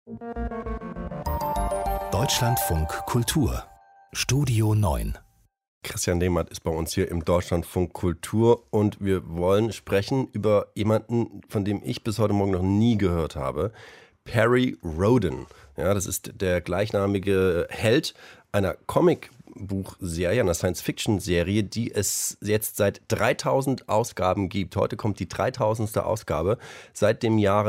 Deutschlandfunk Kultur Studio 9. Christian Dehnmatt ist bei uns hier im Deutschlandfunk Kultur und wir wollen sprechen über jemanden, von dem ich bis heute Morgen noch nie gehört habe. Perry Rhodan. Ja, das ist der gleichnamige Held einer Comicbuchserie, einer Science-Fiction-Serie, die es jetzt seit 3000 Ausgaben gibt. Heute kommt die 3000. Ausgabe. Seit dem Jahre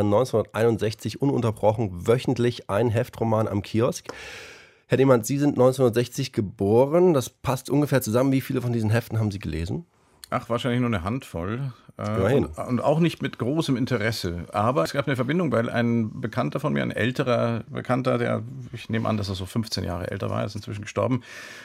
1961 ununterbrochen wöchentlich ein Heftroman am Kiosk. Herr Dehnmatt, Sie sind 1960 geboren. Das passt ungefähr zusammen. Wie viele von diesen Heften haben Sie gelesen? Ach, wahrscheinlich nur eine Handvoll. Immerhin. Und auch nicht mit großem Interesse. Aber es gab eine Verbindung, weil ein Bekannter von mir, ein älterer Bekannter, der, ich nehme an, dass er so 15 Jahre älter war, ist inzwischen gestorben,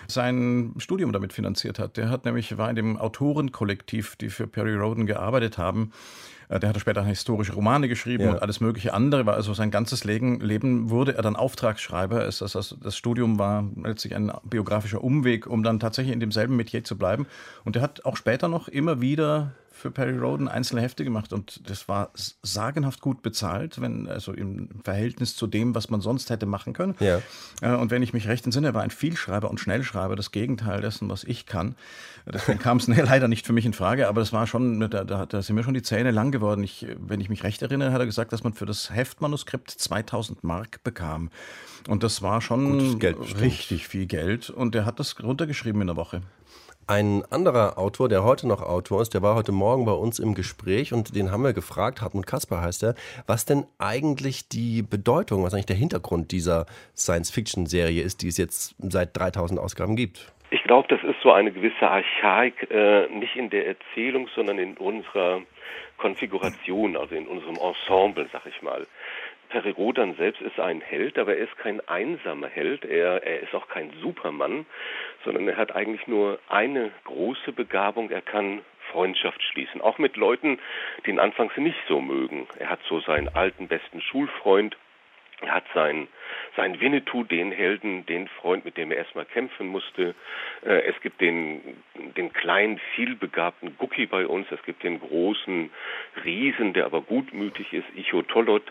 sein Studium damit finanziert hat. Der war in dem Autorenkollektiv, die für Perry Rhodan gearbeitet haben. Der hatte später historische Romane geschrieben und alles mögliche andere. War also sein ganzes Leben wurde er dann Auftragsschreiber. Das Studium war letztlich ein biografischer Umweg, um dann tatsächlich in demselben Metier zu bleiben. Und er hat auch später noch immer wieder für Perry Rhodan einzelne Hefte gemacht und das war sagenhaft gut bezahlt, also im Verhältnis zu dem, was man sonst hätte machen können. Ja. Und wenn ich mich recht entsinne, er war ein Vielschreiber und Schnellschreiber, das Gegenteil dessen, was ich kann. Deswegen kam es leider nicht für mich in Frage, aber das war schon, da sind mir schon die Zähne lang geworden. Wenn ich mich recht erinnere, hat er gesagt, dass man für das Heftmanuskript 2000 Mark bekam. Und das war schon richtig viel Geld und er hat das runtergeschrieben in der Woche. Ein anderer Autor, der heute noch Autor ist, der war heute Morgen bei uns im Gespräch und den haben wir gefragt, Hartmut Kasper heißt er, was denn eigentlich die Bedeutung, was eigentlich der Hintergrund dieser Science-Fiction-Serie ist, die es jetzt seit 3000 Ausgaben gibt. Ich glaube, das ist so eine gewisse Archaik, nicht in der Erzählung, sondern in unserer Konfiguration, also in unserem Ensemble, sag ich mal. Perry Rhodan selbst ist ein Held, aber er ist kein einsamer Held, er ist auch kein Supermann, sondern er hat eigentlich nur eine große Begabung, er kann Freundschaft schließen, auch mit Leuten, die ihn anfangs nicht so mögen. Er hat so seinen alten, besten Schulfreund, er hat seinen Winnetou, den Helden, den Freund, mit dem er erstmal kämpfen musste. Es gibt den kleinen, vielbegabten Gucki bei uns. Es gibt den großen Riesen, der aber gutmütig ist, Ichotolot.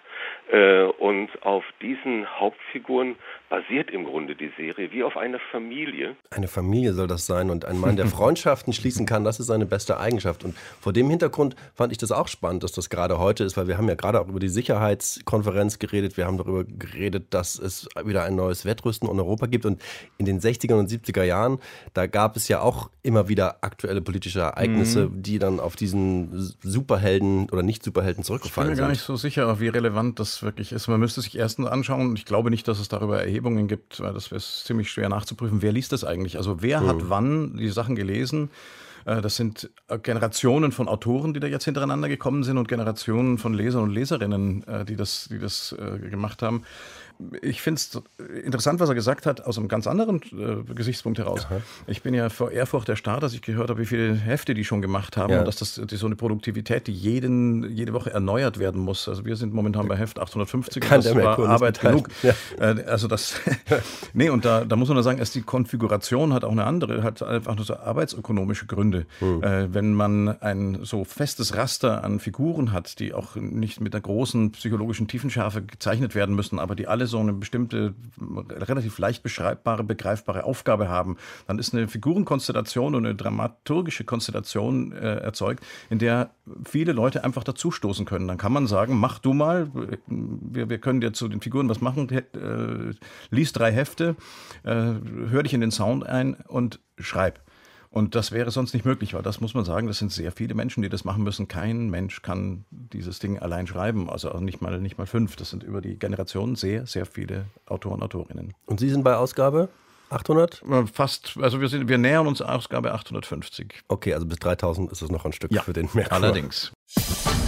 Und auf diesen Hauptfiguren basiert im Grunde die Serie wie auf einer Familie. Eine Familie soll das sein und ein Mann, der Freundschaften schließen kann, das ist seine beste Eigenschaft. Und vor dem Hintergrund fand ich das auch spannend, dass das gerade heute ist, weil wir haben ja gerade auch über die Sicherheitskonferenz geredet. Wir haben darüber geredet, dass es wieder ein neues Wettrüsten in Europa gibt. Und in den 60er und 70er Jahren, da gab es ja auch immer wieder aktuelle politische Ereignisse, die dann auf diesen Superhelden oder Nicht-Superhelden zurückgefallen sind. Ich bin mir gar nicht so sicher, wie relevant das wirklich ist. Man müsste sich erstens anschauen, und ich glaube nicht, dass es darüber Erhebungen gibt, weil das wäre ziemlich schwer nachzuprüfen. Wer liest das eigentlich? Also wer hat wann die Sachen gelesen? Das sind Generationen von Autoren, die da jetzt hintereinander gekommen sind und Generationen von Lesern und Leserinnen, die das gemacht haben. Ich finde es interessant, was er gesagt hat, aus einem ganz anderen Gesichtspunkt heraus. Aha. Ich bin ja vor Ehrfurcht erstarrt, als ich gehört habe, wie viele Hefte die schon gemacht haben und dass das so eine Produktivität, die jede Woche erneuert werden muss. Also wir sind momentan bei Heft 850 und das war Arbeit genug. Ja. Also das, nee, und da muss man nur sagen, die Konfiguration hat auch eine andere, hat einfach nur so arbeitsökonomische Gründe. Wenn man ein so festes Raster an Figuren hat, die auch nicht mit einer großen psychologischen Tiefenschärfe gezeichnet werden müssen, aber die alle so eine bestimmte, relativ leicht beschreibbare, begreifbare Aufgabe haben, dann ist eine Figurenkonstellation und eine dramaturgische Konstellation erzeugt, in der viele Leute einfach dazustoßen können. Dann kann man sagen, mach du mal, wir können dir zu den Figuren was machen, lies 3 Hefte, hör dich in den Sound ein und schreib. Und das wäre sonst nicht möglich, weil das muss man sagen, das sind sehr viele Menschen, die das machen müssen. Kein Mensch kann dieses Ding allein schreiben, also auch nicht mal 5. Das sind über die Generationen sehr, sehr viele Autoren, Autorinnen. Und Sie sind bei Ausgabe 800? Fast, also wir nähern uns Ausgabe 850. Okay, also bis 3000 ist es noch ein Stück für den Mehrfuhr. Allerdings.